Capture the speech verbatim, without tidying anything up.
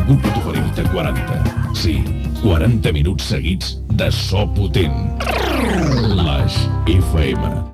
segur que t'oferim-te quaranta. Sí, quaranta minuts seguits de so potent. Flash F M.